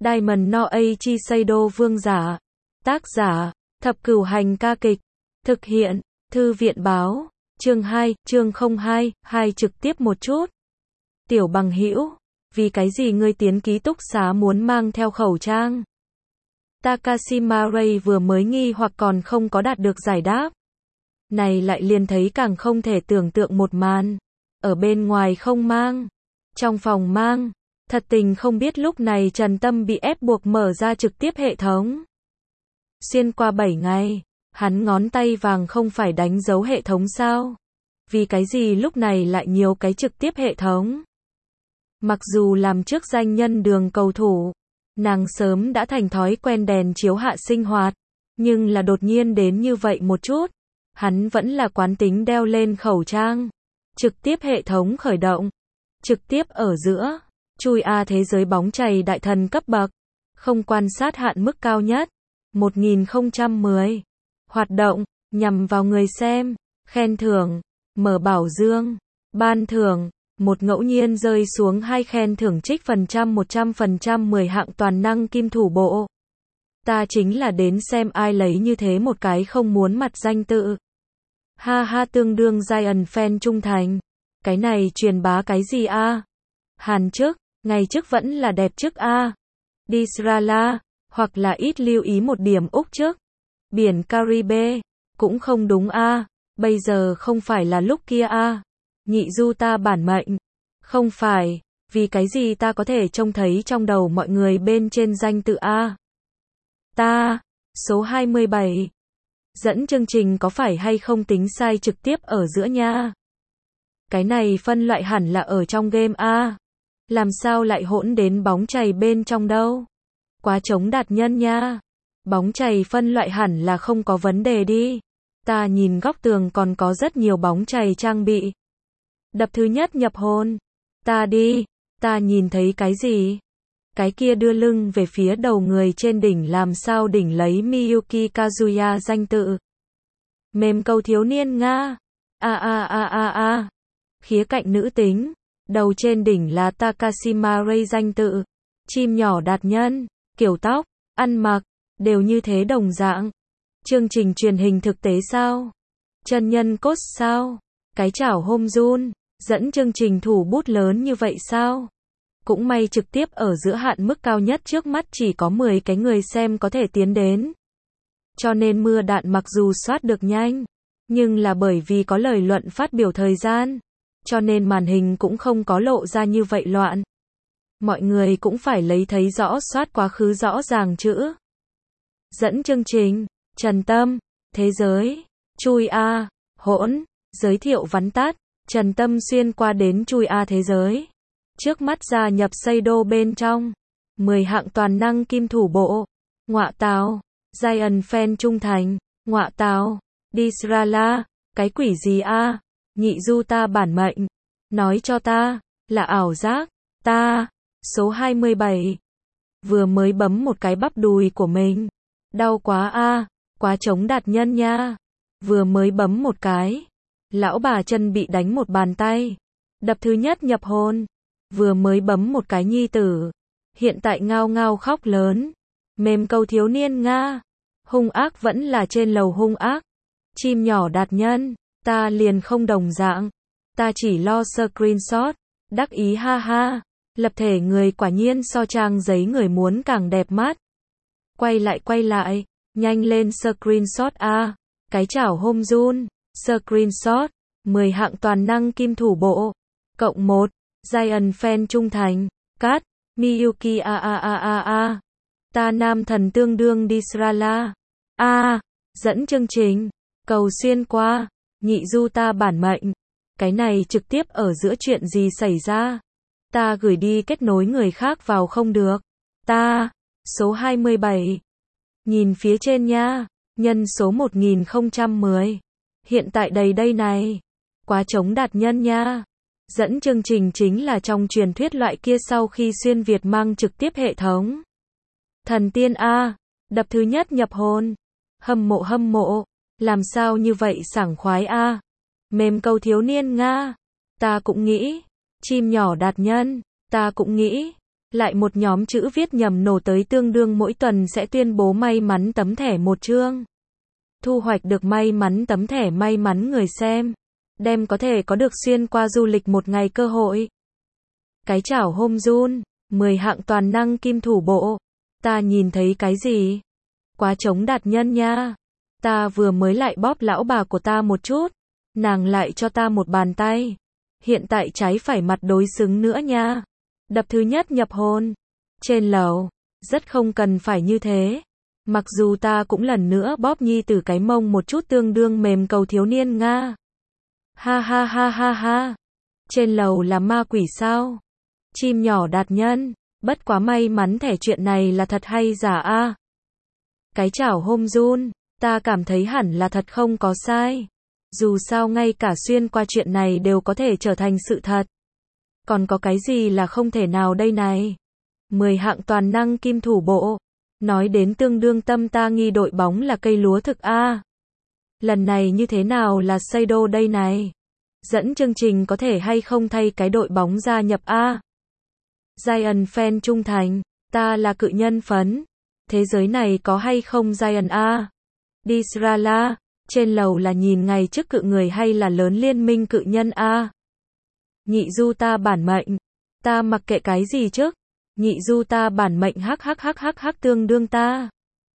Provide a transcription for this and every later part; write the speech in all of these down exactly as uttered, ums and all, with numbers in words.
Diamond no Eiichi Seido vương giả. Tác giả, Thập Cửu Hành ca kịch. Thực hiện, Thư viện báo. Chương hai, chương không hai, hai trực tiếp một chút. Tiểu bằng hữu, vì cái gì ngươi tiến ký túc xá muốn mang theo khẩu trang? Takashima Ray vừa mới nghi hoặc còn không có đạt được giải đáp. Này lại liền thấy càng không thể tưởng tượng một màn. Ở bên ngoài không mang, trong phòng mang. Thật tình không biết lúc này Trần Tâm bị ép buộc mở ra trực tiếp hệ thống. Xuyên qua bảy ngày, hắn ngón tay vàng không phải đánh dấu hệ thống sao? Vì cái gì lúc này lại nhiều cái trực tiếp hệ thống? Mặc dù làm trước danh nhân đường cầu thủ, nàng sớm đã thành thói quen đèn chiếu hạ sinh hoạt, nhưng là đột nhiên đến như vậy một chút, hắn vẫn là quán tính đeo lên khẩu trang. Trực tiếp hệ thống khởi động, trực tiếp ở giữa, chui A thế giới bóng chày đại thần cấp bậc, không quan sát hạn mức cao nhất, một nghìn không trăm mười. Hoạt động, nhằm vào người xem, khen thưởng, mở bảo dương, ban thưởng, một ngẫu nhiên rơi xuống hai khen thưởng trích phần trăm một trăm phần trăm mười hạng toàn năng kim thủ bộ. Ta chính là đến xem ai lấy như thế một cái không muốn mặt danh tự. Ha ha tương đương Giant fan trung thành. Cái này truyền bá cái gì a? Hàn trước, ngày trước vẫn là đẹp trước a. Disrala, hoặc là ít lưu ý một điểm Úc trước. Biển Caribe, cũng không đúng a. Bây giờ không phải là lúc kia a. Nhị du ta bản mệnh. Không phải, vì cái gì ta có thể trông thấy trong đầu mọi người bên trên danh tự a. Ta, số hai mươi bảy. Dẫn chương trình có phải hay không tính sai trực tiếp ở giữa nha? Cái này phân loại hẳn là ở trong game a. Làm sao lại hỗn đến bóng chày bên trong đâu? Quá chống đạt nhân nha. Bóng chày phân loại hẳn là không có vấn đề đi. Ta nhìn góc tường còn có rất nhiều bóng chày trang bị. Đập thứ nhất nhập hồn. Ta đi, ta nhìn thấy cái gì? Cái kia đưa lưng về phía đầu người trên đỉnh làm sao đỉnh lấy Miyuki Kazuya danh tự. Mềm câu thiếu niên Nga. A a a a a. Khía cạnh nữ tính. Đầu trên đỉnh là Takashima Ray danh tự. Chim nhỏ đạt nhân. Kiểu tóc, ăn mặc, đều như thế đồng dạng. Chương trình truyền hình thực tế sao? Chân nhân cốt sao? Cái chảo hôm run. Dẫn chương trình thủ bút lớn như vậy sao? Cũng may trực tiếp ở giữa hạn mức cao nhất trước mắt chỉ có mười cái người xem có thể tiến đến. Cho nên mưa đạn mặc dù soát được nhanh, nhưng là bởi vì có lời luận phát biểu thời gian, cho nên màn hình cũng không có lộ ra như vậy loạn. Mọi người cũng phải lấy thấy rõ soát quá khứ rõ ràng chữ. Dẫn chương trình, Trần Tâm, thế giới, chui A, hỗn, giới thiệu vắn tắt, Trần Tâm xuyên qua đến chui A thế giới. Trước mắt gia nhập Seido bên trong. mười hạng toàn năng kim thủ bộ. Ngọa tào. Giant fan trung thành. Ngọa tào. Disrala. Cái quỷ gì a? Nhị du ta bản mệnh. Nói cho ta. Là ảo giác. Ta. Số hai mươi bảy. Vừa mới bấm một cái bắp đùi của mình. Đau quá a. Quá chống đạt nhân nha. Vừa mới bấm một cái. Lão bà chân bị đánh một bàn tay. Đập thứ nhất nhập hồn. Vừa mới bấm một cái nhi tử. Hiện tại ngao ngao khóc lớn. Mềm câu thiếu niên Nga. Hung ác vẫn là trên lầu hung ác. Chim nhỏ đạt nhân. Ta liền không đồng dạng. Ta chỉ lo screenshot. Đắc ý ha ha. Lập thể người quả nhiên so trang giấy người muốn càng đẹp mắt. Quay lại quay lại. Nhanh lên screenshot a. Cái chảo hôm run. Screenshot. mười hạng toàn năng kim thủ bộ. Cộng một. Giant fan trung thành. Cát. Miyuki a a a a a. Ta nam thần tương đương Disrala. A. Dẫn chương trình. Cầu xuyên qua. Nhị du ta bản mệnh. Cái này trực tiếp ở giữa chuyện gì xảy ra? Ta gửi đi kết nối người khác vào không được. Ta. Số hai mươi bảy. Nhìn phía trên nha. Nhân số một nghìn không trăm mười. Hiện tại đầy đây này. Quá chống đạt nhân nha. Dẫn chương trình chính là trong truyền thuyết loại kia sau khi xuyên Việt mang trực tiếp hệ thống. Thần tiên A. Đập thứ nhất nhập hồn. Hâm mộ hâm mộ. Làm sao như vậy sảng khoái A. Mềm câu thiếu niên Nga. Ta cũng nghĩ. Chim nhỏ đạt nhân. Ta cũng nghĩ. Lại một nhóm chữ viết nhầm nổ tới tương đương mỗi tuần sẽ tuyên bố may mắn tấm thẻ một chương. Thu hoạch được may mắn tấm thẻ may mắn người xem. Đem có thể có được xuyên qua du lịch một ngày cơ hội. Cái chảo hôm run, mười hạng toàn năng kim thủ bộ. Ta nhìn thấy cái gì? Quá chống đạt nhân nha. Ta vừa mới lại bóp lão bà của ta một chút. Nàng lại cho ta một bàn tay. Hiện tại trái phải mặt đối xứng nữa nha. Đập thứ nhất nhập hồn. Trên lầu. Rất không cần phải như thế. Mặc dù ta cũng lần nữa bóp nhi từ cái mông một chút tương đương mềm cầu thiếu niên Nga. Ha ha ha ha ha. Trên lầu là ma quỷ sao? Chim nhỏ đạt nhân. Bất quá may mắn thẻ chuyện này là thật hay giả a? Cái chảo hôm run. Ta cảm thấy hẳn là thật không có sai. Dù sao ngay cả xuyên qua chuyện này đều có thể trở thành sự thật. Còn có cái gì là không thể nào đây này? mười hạng toàn năng kim thủ bộ. Nói đến tương đương tâm ta nghi đội bóng là cây lúa thực a. Lần này như thế nào là xây đô đây này? Dẫn chương trình có thể hay không thay cái đội bóng gia nhập a? Giant fan trung thành. Ta là cự nhân phấn. Thế giới này có hay không Giant a? Disrala. Trên lầu là nhìn ngày trước cự người hay là lớn liên minh cự nhân a? Nhị du ta bản mệnh. Ta mặc kệ cái gì chứ? Nhị du ta bản mệnh hắc hắc hắc hắc hắc tương đương ta.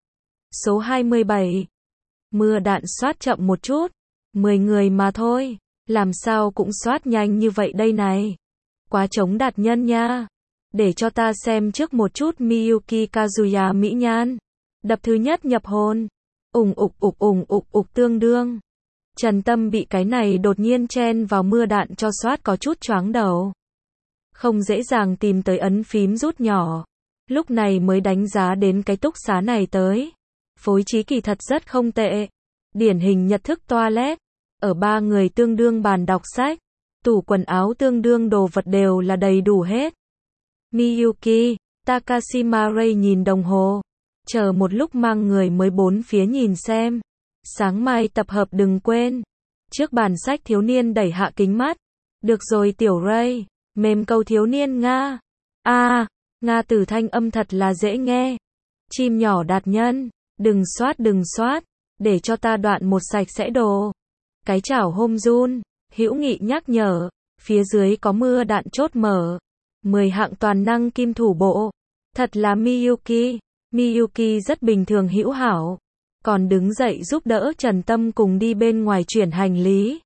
Số hai mươi bảy. Mưa đạn soát chậm một chút. mười người mà thôi. Làm sao cũng soát nhanh như vậy đây này. Quá chống đạt nhân nha. Để cho ta xem trước một chút Miyuki Kazuya mỹ nhan. Đập thứ nhất nhập hồn. Ủng ục ục ủng ục ục tương đương. Trần Tâm bị cái này đột nhiên chen vào mưa đạn cho soát có chút choáng đầu. Không dễ dàng tìm tới ấn phím rút nhỏ. Lúc này mới đánh giá đến cái túc xá này tới. Phối trí kỳ thật rất không tệ. Điển hình Nhật thức toilet. Ở ba người tương đương bàn đọc sách. Tủ quần áo tương đương đồ vật đều là đầy đủ hết. Miyuki, Takashima Ray nhìn đồng hồ. Chờ một lúc mang người mới bốn phía nhìn xem. Sáng mai tập hợp đừng quên. Trước bàn sách thiếu niên đẩy hạ kính mắt. Được rồi tiểu Ray. Mềm câu thiếu niên Nga. A, à, Nga từ thanh âm thật là dễ nghe. Chim nhỏ đạt nhân. Đừng soát đừng soát. Để cho ta đoạn một sạch sẽ đồ. Cái chảo hôm run. Hữu nghị nhắc nhở. Phía dưới có mưa đạn chốt mở. mười hạng toàn năng kim thủ bộ. Thật là Miyuki. Miyuki rất bình thường hữu hảo. Còn đứng dậy giúp đỡ Trần Tâm cùng đi bên ngoài chuyển hành lý.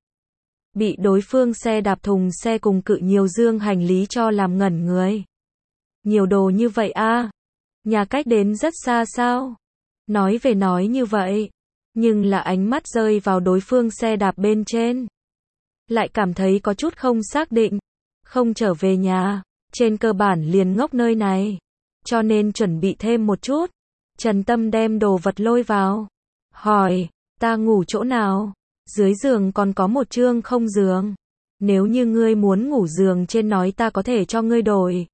Bị đối phương xe đạp thùng xe cùng cự nhiều dương hành lý cho làm ngẩn người. Nhiều đồ như vậy a? Nhà cách đến rất xa sao? Nói về nói như vậy. Nhưng là ánh mắt rơi vào đối phương xe đạp bên trên. Lại cảm thấy có chút không xác định. Không trở về nhà. Trên cơ bản liền ngốc nơi này. Cho nên chuẩn bị thêm một chút. Trần Tâm đem đồ vật lôi vào. Hỏi, ta ngủ chỗ nào? Dưới giường còn có một chương không giường. Nếu như ngươi muốn ngủ giường trên nói ta có thể cho ngươi đổi.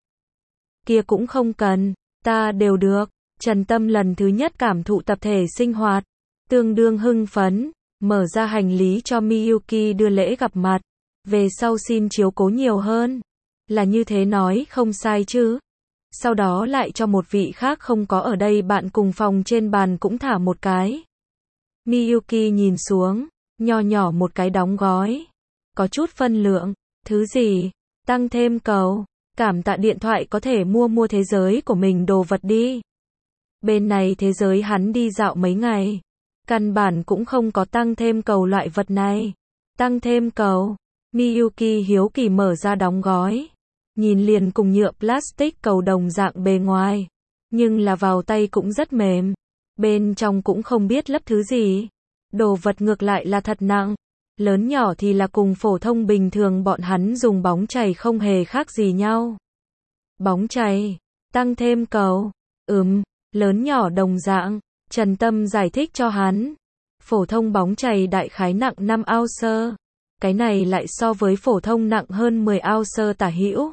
Kia cũng không cần, ta đều được. Trần Tâm lần thứ nhất cảm thụ tập thể sinh hoạt. Tương đương hưng phấn, mở ra hành lý cho Miyuki đưa lễ gặp mặt. Về sau xin chiếu cố nhiều hơn. Là như thế nói không sai chứ. Sau đó lại cho một vị khác không có ở đây bạn cùng phòng trên bàn cũng thả một cái. Miyuki nhìn xuống, nho nhỏ một cái đóng gói. Có chút phân lượng, thứ gì? Tăng thêm cầu, cảm tạ điện thoại có thể mua mua thế giới của mình đồ vật đi. Bên này thế giới hắn đi dạo mấy ngày. Căn bản cũng không có tăng thêm cầu loại vật này. Tăng thêm cầu. Miyuki hiếu kỳ mở ra đóng gói. Nhìn liền cùng nhựa plastic cầu đồng dạng bề ngoài. Nhưng là vào tay cũng rất mềm. Bên trong cũng không biết lấp thứ gì. Đồ vật ngược lại là thật nặng. Lớn nhỏ thì là cùng phổ thông bình thường bọn hắn dùng bóng chày không hề khác gì nhau. Bóng chày. Tăng thêm cầu. Ừm, lớn nhỏ đồng dạng. Trần Tâm giải thích cho hắn. Phổ thông bóng chày đại khái nặng năm ounce. Cái này lại so với phổ thông nặng hơn mười ounce tả hữu.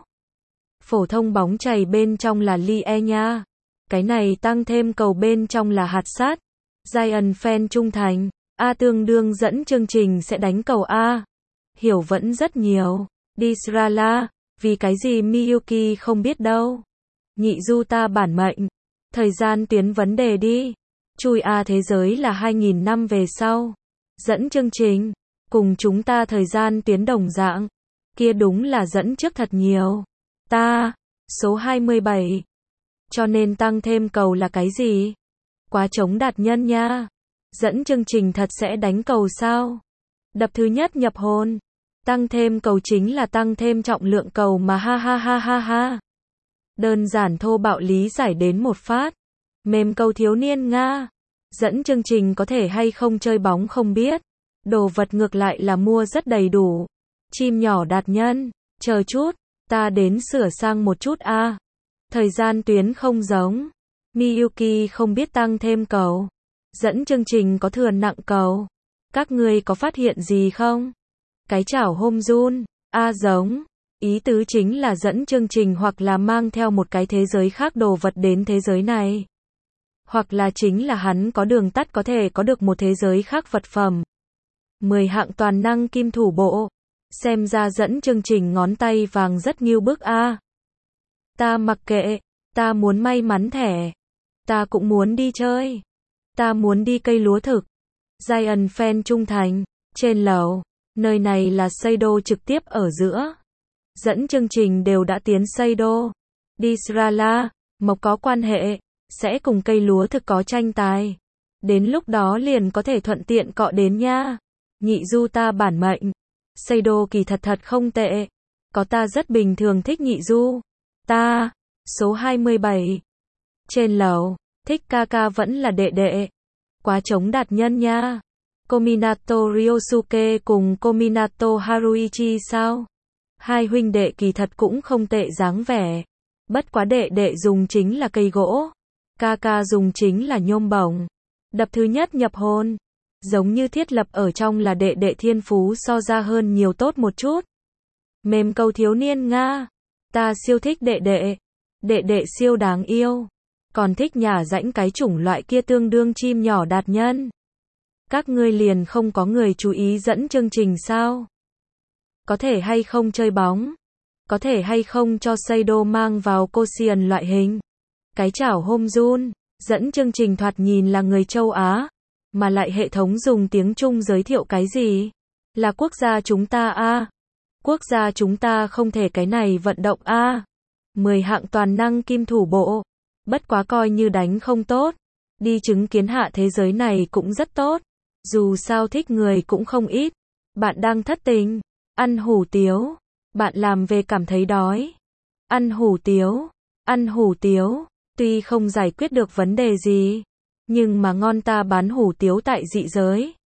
Phổ thông bóng chày bên trong là lie nha. Cái này tăng thêm cầu bên trong là hạt sát. Giant fan trung thành. A tương đương dẫn chương trình sẽ đánh cầu A. Hiểu vẫn rất nhiều. Disrala. Vì cái gì Miyuki không biết đâu. Nhị du ta bản mệnh. Thời gian tuyến vấn đề đi. Chui a thế giới là hai nghìn năm về sau. Dẫn chương trình. Cùng chúng ta thời gian tuyến đồng dạng. Kia đúng là dẫn trước thật nhiều. Ta. Số hai mươi bảy. Cho nên tăng thêm cầu là cái gì? Quá chống đạt nhân nha. Dẫn chương trình thật sẽ đánh cầu sao? Đập thứ nhất nhập hồn. Tăng thêm cầu chính là tăng thêm trọng lượng cầu mà ha ha ha ha ha. Đơn giản thô bạo lý giải đến một phát. Mềm cầu thiếu niên Nga. Dẫn chương trình có thể hay không chơi bóng không biết. Đồ vật ngược lại là mua rất đầy đủ. Chim nhỏ đạt nhân. Chờ chút. Ta đến sửa sang một chút a. Thời gian tuyến không giống. Miyuki không biết tăng thêm cầu. Dẫn chương trình có thừa nặng cầu. Các ngươi có phát hiện gì không? Cái chảo hôm run. A giống. Ý tứ chính là dẫn chương trình hoặc là mang theo một cái thế giới khác đồ vật đến thế giới này. Hoặc là chính là hắn có đường tắt có thể có được một thế giới khác vật phẩm. mười hạng toàn năng kim thủ bộ. Xem ra dẫn chương trình ngón tay vàng rất nghiêu bức a. Ta mặc kệ. Ta muốn may mắn thẻ. Ta cũng muốn đi chơi. Ta muốn đi cây lúa thực. Giant fan trung thành. Trên lầu. Nơi này là Seido trực tiếp ở giữa. Dẫn chương trình đều đã tiến Seido. Đi Srala. Mộc có quan hệ. Sẽ cùng cây lúa thực có tranh tài. Đến lúc đó liền có thể thuận tiện cọ đến nha. Nhị du ta bản mệnh. Seido kỳ thật thật không tệ. Có ta rất bình thường thích nhị du. Ta. Số hai mươi bảy. Trên lầu. Thích ca ca vẫn là đệ đệ. Quá chống đạt nhân nha. Kominato Ryosuke cùng Kominato Haruichi sao? Hai huynh đệ kỳ thật cũng không tệ dáng vẻ. Bất quá đệ đệ dùng chính là cây gỗ. Ca ca dùng chính là nhôm bổng. Đập thứ nhất nhập hồn. Giống như thiết lập ở trong là đệ đệ thiên phú so ra hơn nhiều tốt một chút. Mềm cầu thiếu niên Nga. Ta siêu thích đệ đệ. Đệ đệ siêu đáng yêu. Còn thích nhả rãnh cái chủng loại kia tương đương chim nhỏ đạt nhân. Các ngươi liền không có người chú ý dẫn chương trình sao? Có thể hay không chơi bóng? Có thể hay không cho Seido mang vào Koshien loại hình? Cái chảo hôm run. Dẫn chương trình thoạt nhìn là người châu Á. Mà lại hệ thống dùng tiếng Trung giới thiệu cái gì? Là quốc gia chúng ta a. Quốc gia chúng ta không thể cái này vận động a. mười hạng toàn năng kim thủ bộ. Bất quá coi như đánh không tốt. Đi chứng kiến hạ thế giới này cũng rất tốt. Dù sao thích người cũng không ít. Bạn đang thất tình. Ăn hủ tiếu. Bạn làm về cảm thấy đói. Ăn hủ tiếu. Ăn hủ tiếu. Tuy không giải quyết được vấn đề gì. Nhưng mà ngon ta bán hủ tiếu tại dị giới.